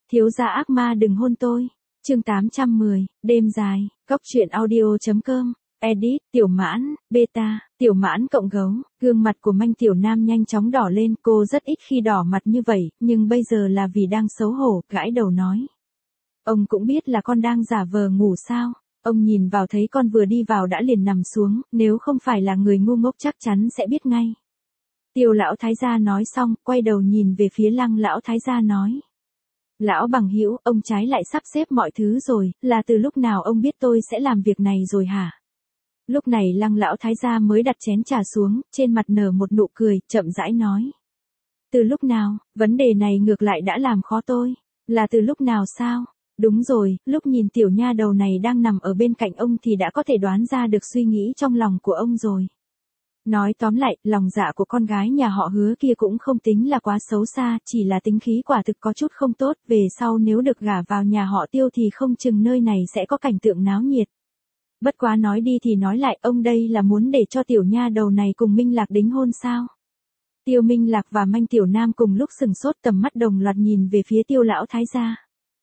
Thiếu gia ác ma đừng hôn tôi. Chương 810, đêm dài, Cóc truyện audio.com. Edit, Tiểu Mãn, Beta, Tiểu Mãn cộng gấu. Gương mặt của Manh Tiểu Nam nhanh chóng đỏ lên, cô rất ít khi đỏ mặt như vậy, nhưng bây giờ là vì đang xấu hổ, gãi đầu nói. Ông cũng biết là con đang giả vờ ngủ sao? Ông nhìn vào thấy con vừa đi vào đã liền nằm xuống, nếu không phải là người ngu ngốc chắc chắn sẽ biết ngay. Tiêu lão thái gia nói xong, quay đầu nhìn về phía Lăng lão thái gia nói. Lão bằng hữu, ông trái lại sắp xếp mọi thứ rồi, là từ lúc nào ông biết tôi sẽ làm việc này rồi hả? Lúc này Lăng lão thái gia mới đặt chén trà xuống, trên mặt nở một nụ cười, chậm rãi nói. Từ lúc nào, vấn đề này ngược lại đã làm khó tôi. Là từ lúc nào sao? Đúng rồi, lúc nhìn tiểu nha đầu này đang nằm ở bên cạnh ông thì đã có thể đoán ra được suy nghĩ trong lòng của ông rồi. Nói tóm lại, lòng dạ của con gái nhà họ Hứa kia cũng không tính là quá xấu xa, chỉ là tính khí quả thực có chút không tốt, về sau nếu được gả vào nhà họ Tiêu thì không chừng nơi này sẽ có cảnh tượng náo nhiệt. Bất quá nói đi thì nói lại, ông đây là muốn để cho tiểu nha đầu này cùng Minh Lạc đính hôn sao? Tiêu Minh Lạc và Manh Tiểu Nam cùng lúc sừng sốt, tầm mắt đồng loạt nhìn về phía Tiêu lão thái gia.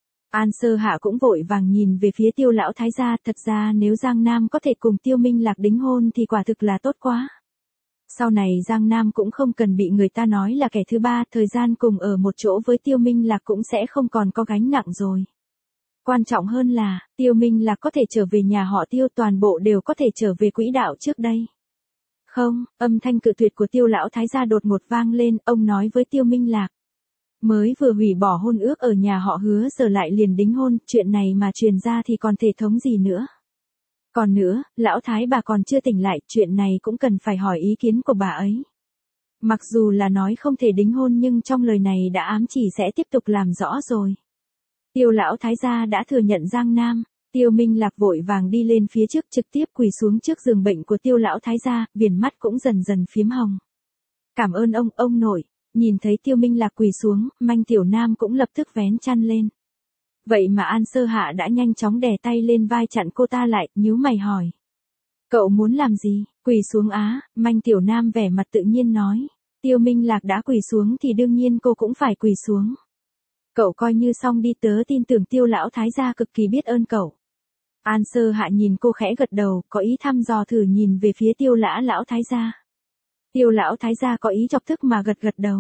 An Sơ Hạ cũng vội vàng nhìn về phía Tiêu lão thái gia, thật ra nếu Giang Nam có thể cùng Tiêu Minh Lạc đính hôn thì quả thực là tốt quá. Sau này Giang Nam cũng không cần bị người ta nói là kẻ thứ ba, thời gian cùng ở một chỗ với Tiêu Minh Lạc cũng sẽ không còn có gánh nặng rồi. Quan trọng hơn là, Tiêu Minh Lạc có thể trở về nhà họ Tiêu, toàn bộ đều có thể trở về quỹ đạo trước đây. Không, âm thanh cự tuyệt của Tiêu lão thái gia đột ngột vang lên, ông nói với Tiêu Minh Lạc. Mới vừa hủy bỏ hôn ước ở nhà họ Hứa giờ lại liền đính hôn, chuyện này mà truyền ra thì còn thể thống gì nữa. Còn nữa, lão thái bà còn chưa tỉnh lại, chuyện này cũng cần phải hỏi ý kiến của bà ấy. Mặc dù là nói không thể đính hôn nhưng trong lời này đã ám chỉ sẽ tiếp tục làm rõ rồi. Tiêu lão thái gia đã thừa nhận Giang Nam, Tiêu Minh Lạc vội vàng đi lên phía trước, trực tiếp quỳ xuống trước giường bệnh của Tiêu lão thái gia, viền mắt cũng dần dần phiếm hồng. Cảm ơn ông nội. Nhìn thấy Tiêu Minh Lạc quỳ xuống, Manh Tiểu Nam cũng lập tức vén chăn lên. Vậy mà An Sơ Hạ đã nhanh chóng đè tay lên vai chặn cô ta lại, nhíu mày hỏi. Cậu muốn làm gì? Quỳ xuống á? Manh Tiểu Nam vẻ mặt tự nhiên nói. Tiêu Minh Lạc đã quỳ xuống thì đương nhiên cô cũng phải quỳ xuống. Cậu coi như xong đi, tớ tin tưởng Tiêu lão thái gia cực kỳ biết ơn cậu. An Sơ Hạ nhìn cô khẽ gật đầu, có ý thăm dò thử nhìn về phía Tiêu lão thái gia. Tiêu lão thái gia có ý chọc tức mà gật gật đầu.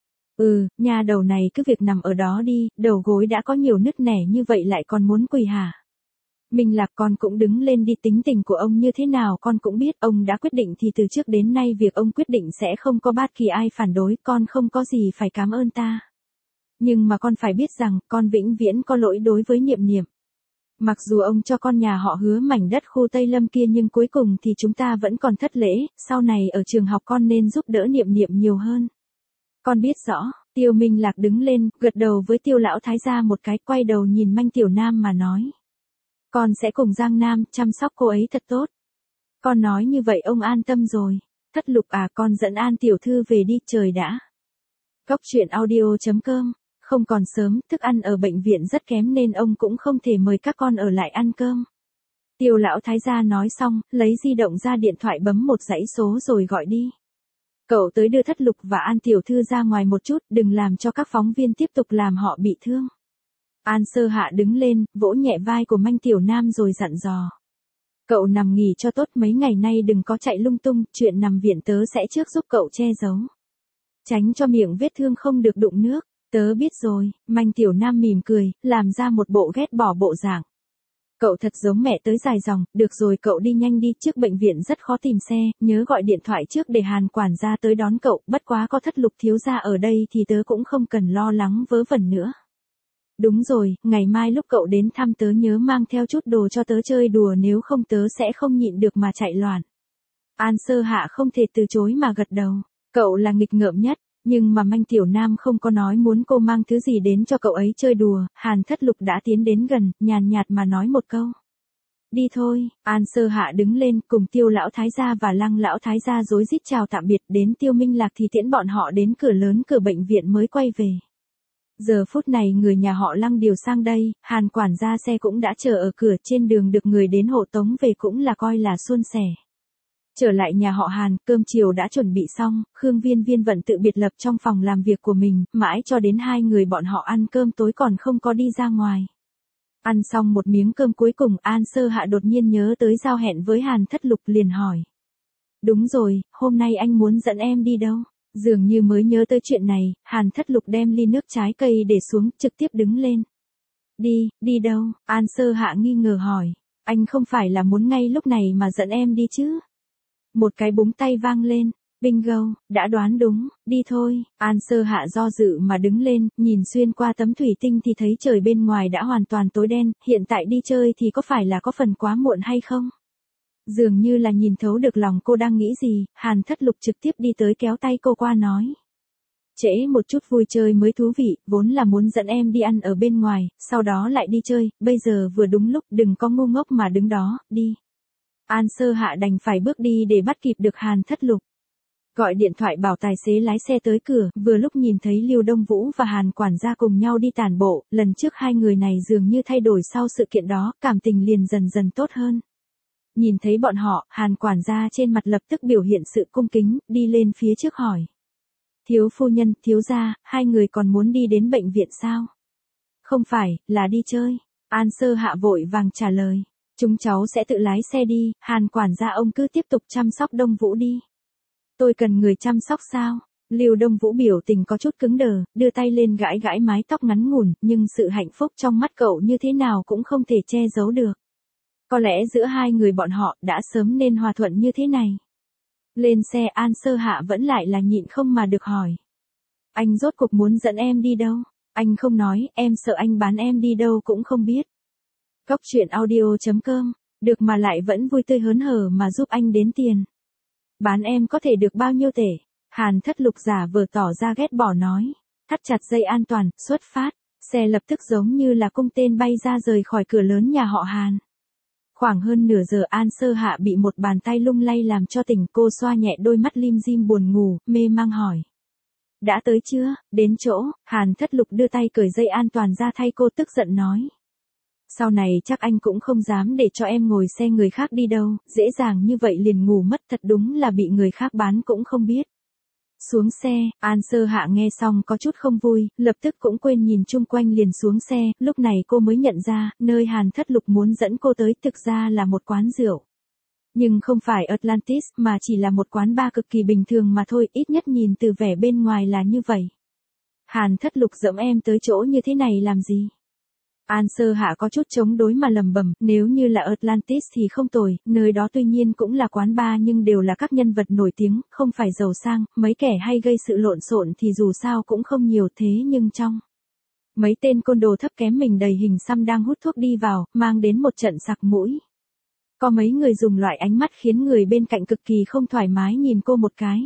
Nha đầu này cứ việc nằm ở đó đi, đầu gối đã có nhiều nứt nẻ như vậy lại còn muốn quỳ hả? Minh Lạc, con cũng đứng lên đi, tính tình của ông như thế nào con cũng biết, ông đã quyết định thì từ trước đến nay việc ông quyết định sẽ không có bất kỳ ai phản đối, con không có gì phải cảm ơn ta. Nhưng mà con phải biết rằng, con vĩnh viễn có lỗi đối với Niệm Niệm. Mặc dù ông cho con nhà họ Hứa mảnh đất khu Tây Lâm kia nhưng cuối cùng thì chúng ta vẫn còn thất lễ, sau này ở trường học con nên giúp đỡ Niệm Niệm nhiều hơn. Con biết rõ. Tiêu Minh Lạc đứng lên, gật đầu với Tiêu lão thái gia một cái, quay đầu nhìn Manh Tiểu Nam mà nói. Con sẽ cùng Giang Nam chăm sóc cô ấy thật tốt. Con nói như vậy ông an tâm rồi. Thất Lục à, con dẫn An tiểu thư về đi, trời đã. Cóc truyện audio.com. Không còn sớm, thức ăn ở bệnh viện rất kém nên ông cũng không thể mời các con ở lại ăn cơm. Tiêu lão thái gia nói xong, lấy di động ra, điện thoại bấm một dãy số rồi gọi đi. Cậu tới đưa Thất Lục và An tiểu thư ra ngoài một chút, đừng làm cho các phóng viên tiếp tục làm họ bị thương. An Sơ Hạ đứng lên, vỗ nhẹ vai của Manh Tiểu Nam rồi dặn dò. Cậu nằm nghỉ cho tốt, mấy ngày nay đừng có chạy lung tung, chuyện nằm viện tớ sẽ trước giúp cậu che giấu. Tránh cho miệng vết thương không được đụng nước. Tớ biết rồi. Manh Tiểu Nam mỉm cười, làm ra một bộ ghét bỏ bộ dạng. Cậu thật giống mẹ tới dài dòng, được rồi cậu đi nhanh đi, trước bệnh viện rất khó tìm xe, nhớ gọi điện thoại trước để Hàn quản gia tới đón cậu, bất quá có Thất Lục thiếu gia ở đây thì tớ cũng không cần lo lắng vớ vẩn nữa. Đúng rồi, ngày mai lúc cậu đến thăm tớ nhớ mang theo chút đồ cho tớ chơi đùa, nếu không tớ sẽ không nhịn được mà chạy loạn. An Sơ Hạ không thể từ chối mà gật đầu, cậu là nghịch ngợm nhất. Nhưng mà Manh Tiểu Nam không có nói muốn cô mang thứ gì đến cho cậu ấy chơi đùa, Hàn Thất Lục đã tiến đến gần, nhàn nhạt mà nói một câu. Đi thôi. An Sơ Hạ đứng lên, cùng Tiêu lão thái gia và Lăng lão thái gia rối rít chào tạm biệt, đến Tiêu Minh Lạc thì tiễn bọn họ đến cửa lớn cửa bệnh viện mới quay về. Giờ phút này người nhà họ Lăng điều sang đây, Hàn quản gia xe cũng đã chờ ở cửa, trên đường được người đến hộ tống về cũng là coi là suôn sẻ. Trở lại nhà họ Hàn, cơm chiều đã chuẩn bị xong, Khương Viên Viên vẫn tự biệt lập trong phòng làm việc của mình, mãi cho đến hai người bọn họ ăn cơm tối còn không có đi ra ngoài. Ăn xong một miếng cơm cuối cùng, An Sơ Hạ đột nhiên nhớ tới giao hẹn với Hàn Thất Lục liền hỏi. Đúng rồi, hôm nay anh muốn dẫn em đi đâu? Dường như mới nhớ tới chuyện này, Hàn Thất Lục đem ly nước trái cây để xuống, trực tiếp đứng lên. Đi đâu? An Sơ Hạ nghi ngờ hỏi. Anh không phải là muốn ngay lúc này mà dẫn em đi chứ? Một cái búng tay vang lên. Bingo, đã đoán đúng, đi thôi. An Sơ Hạ do dự mà đứng lên, nhìn xuyên qua tấm thủy tinh thì thấy trời bên ngoài đã hoàn toàn tối đen, hiện tại đi chơi thì có phải là có phần quá muộn hay không? Dường như là nhìn thấu được lòng cô đang nghĩ gì, Hàn Thất Lục trực tiếp đi tới kéo tay cô qua nói. Trễ một chút vui chơi mới thú vị, vốn là muốn dẫn em đi ăn ở bên ngoài, sau đó lại đi chơi, bây giờ vừa đúng lúc, đừng có ngu ngốc mà đứng đó, đi. An Sơ Hạ đành phải bước đi để bắt kịp được Hàn Thất Lục. Gọi điện thoại bảo tài xế lái xe tới cửa, vừa lúc nhìn thấy Lưu Đông Vũ và Hàn quản gia cùng nhau đi tản bộ, lần trước hai người này dường như thay đổi sau sự kiện đó, cảm tình liền dần dần tốt hơn. Nhìn thấy bọn họ, Hàn quản gia trên mặt lập tức biểu hiện sự cung kính, đi lên phía trước hỏi. Thiếu phu nhân, thiếu gia, hai người còn muốn đi đến bệnh viện sao? Không phải, là đi chơi. An Sơ Hạ vội vàng trả lời. Chúng cháu sẽ tự lái xe đi, Hàn quản gia ông cứ tiếp tục chăm sóc Đông Vũ đi. Tôi cần người chăm sóc sao? Lưu Đông Vũ biểu tình có chút cứng đờ, đưa tay lên gãi gãi mái tóc ngắn ngủn, nhưng sự hạnh phúc trong mắt cậu như thế nào cũng không thể che giấu được. Có lẽ giữa hai người bọn họ đã sớm nên hòa thuận như thế này. Lên xe An Sơ Hạ vẫn lại là nhịn không mà được hỏi. Anh rốt cuộc muốn dẫn em đi đâu? Anh không nói, em sợ anh bán em đi đâu cũng không biết. Cóc truyện audio.com, được mà lại vẫn vui tươi hớn hở mà giúp anh đến tiền. Bán em có thể được bao nhiêu tể? Hàn Thất Lục giả vờ tỏ ra ghét bỏ nói. Thắt chặt dây an toàn, xuất phát. Xe lập tức giống như là cung tên bay ra rời khỏi cửa lớn nhà họ Hàn. Khoảng hơn nửa giờ An Sơ Hạ bị một bàn tay lung lay làm cho tỉnh, cô xoa nhẹ đôi mắt lim dim buồn ngủ, mê mang hỏi. Đã tới chưa? Đến chỗ, Hàn Thất Lục đưa tay cởi dây an toàn ra thay cô, tức giận nói. Sau này chắc anh cũng không dám để cho em ngồi xe người khác đi đâu, dễ dàng như vậy liền ngủ mất, thật đúng là bị người khác bán cũng không biết. Xuống xe, An Sơ Hạ nghe xong có chút không vui, lập tức cũng quên nhìn chung quanh liền xuống xe, lúc này cô mới nhận ra, nơi Hàn Thất Lục muốn dẫn cô tới thực ra là một quán rượu. Nhưng không phải Atlantis mà chỉ là một quán bar cực kỳ bình thường mà thôi, ít nhất nhìn từ vẻ bên ngoài là như vậy. Hàn Thất Lục dẫn em tới chỗ như thế này làm gì? An Sơ Hạ có chút chống đối mà lầm bầm, nếu như là Atlantis thì không tồi, nơi đó tuy nhiên cũng là quán bar nhưng đều là các nhân vật nổi tiếng, không phải giàu sang, mấy kẻ hay gây sự lộn xộn thì dù sao cũng không nhiều, thế nhưng trong mấy tên côn đồ thấp kém mình đầy hình xăm đang hút thuốc đi vào, mang đến một trận sặc mũi. Có mấy người dùng loại ánh mắt khiến người bên cạnh cực kỳ không thoải mái nhìn cô một cái.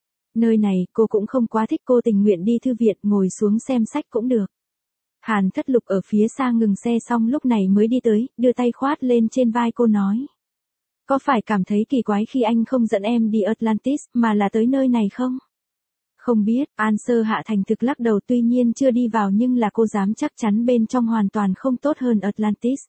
Nơi này cô cũng không quá thích, cô tình nguyện đi thư viện ngồi xuống xem sách cũng được. Hàn Thất Lục ở phía xa ngừng xe xong lúc này mới đi tới, đưa tay khoát lên trên vai cô nói. Có phải cảm thấy kỳ quái khi anh không dẫn em đi Atlantis mà là tới nơi này không? Không biết, An Sơ Hạ thành thực lắc đầu, tuy nhiên chưa đi vào nhưng là cô dám chắc chắn bên trong hoàn toàn không tốt hơn Atlantis.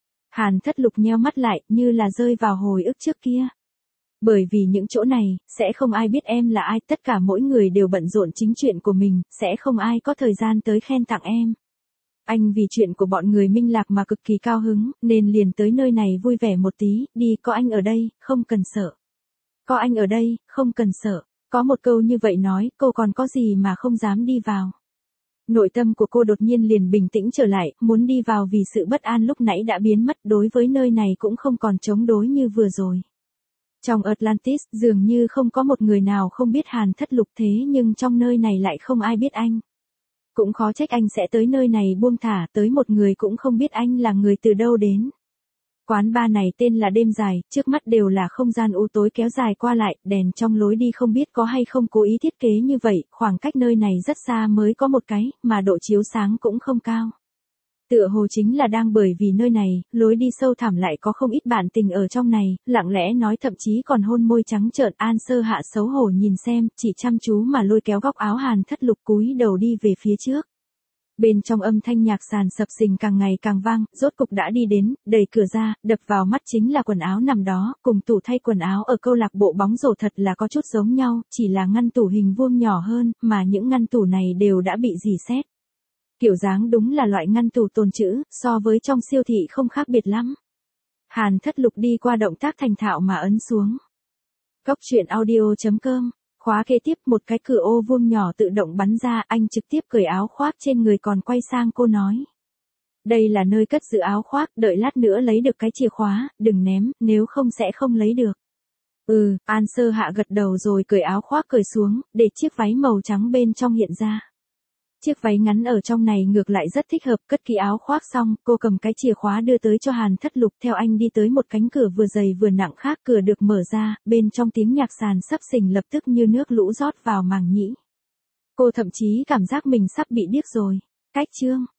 Hàn Thất Lục nheo mắt lại như là rơi vào hồi ức trước kia. Bởi vì những chỗ này, sẽ không ai biết em là ai, tất cả mỗi người đều bận rộn chính chuyện của mình, sẽ không ai có thời gian tới khen tặng em. Anh vì chuyện của bọn người Minh Lạc mà cực kỳ cao hứng, nên liền tới nơi này vui vẻ một tí, đi, có anh ở đây, không cần sợ. Có anh ở đây, không cần sợ. Có một câu như vậy nói, cô còn có gì mà không dám đi vào. Nội tâm của cô đột nhiên liền bình tĩnh trở lại, muốn đi vào vì sự bất an lúc nãy đã biến mất, đối với nơi này cũng không còn chống đối như vừa rồi. Trong Atlantis, dường như không có một người nào không biết Hàn Thất Lục, thế nhưng trong nơi này lại không ai biết anh. Cũng khó trách anh sẽ tới nơi này buông thả, tới một người cũng không biết anh là người từ đâu đến. Quán bar này tên là Đêm Dài, trước mắt đều là không gian u tối kéo dài qua lại, đèn trong lối đi không biết có hay không cố ý thiết kế như vậy, khoảng cách nơi này rất xa mới có một cái, mà độ chiếu sáng cũng không cao. Tựa hồ chính là đang bởi vì nơi này, lối đi sâu thẳm lại có không ít bạn tình ở trong này, lặng lẽ nói thậm chí còn hôn môi trắng trợn. An Sơ Hạ xấu hổ nhìn xem, chỉ chăm chú mà lôi kéo góc áo Hàn Thất Lục cúi đầu đi về phía trước. Bên trong âm thanh nhạc sàn sập sình càng ngày càng vang, rốt cục đã đi đến, đẩy cửa ra, đập vào mắt chính là quần áo nằm đó, cùng tủ thay quần áo ở câu lạc bộ bóng rổ thật là có chút giống nhau, chỉ là ngăn tủ hình vuông nhỏ hơn, mà những ngăn tủ này đều đã bị rỉ sét. Kiểu dáng đúng là loại ngăn tủ tồn trữ, so với trong siêu thị không khác biệt lắm. Hàn Thất Lục đi qua động tác thành thạo mà ấn xuống. Cốc truyện audio.com. Khóa kế tiếp một cái cửa ô vuông nhỏ tự động bắn ra, anh trực tiếp cởi áo khoác trên người còn quay sang cô nói. Đây là nơi cất giữ áo khoác, đợi lát nữa lấy được cái chìa khóa, đừng ném, nếu không sẽ không lấy được. An Sơ Hạ gật đầu rồi cởi áo khoác cởi xuống, để chiếc váy màu trắng bên trong hiện ra. Chiếc váy ngắn ở trong này ngược lại rất thích hợp, cất kỹ áo khoác xong, cô cầm cái chìa khóa đưa tới cho Hàn Thất Lục, theo anh đi tới một cánh cửa vừa dày vừa nặng khác, cửa được mở ra, bên trong tiếng nhạc sàn sấp sình lập tức như nước lũ rót vào màng nhĩ. Cô thậm chí cảm giác mình sắp bị điếc rồi. Cách chương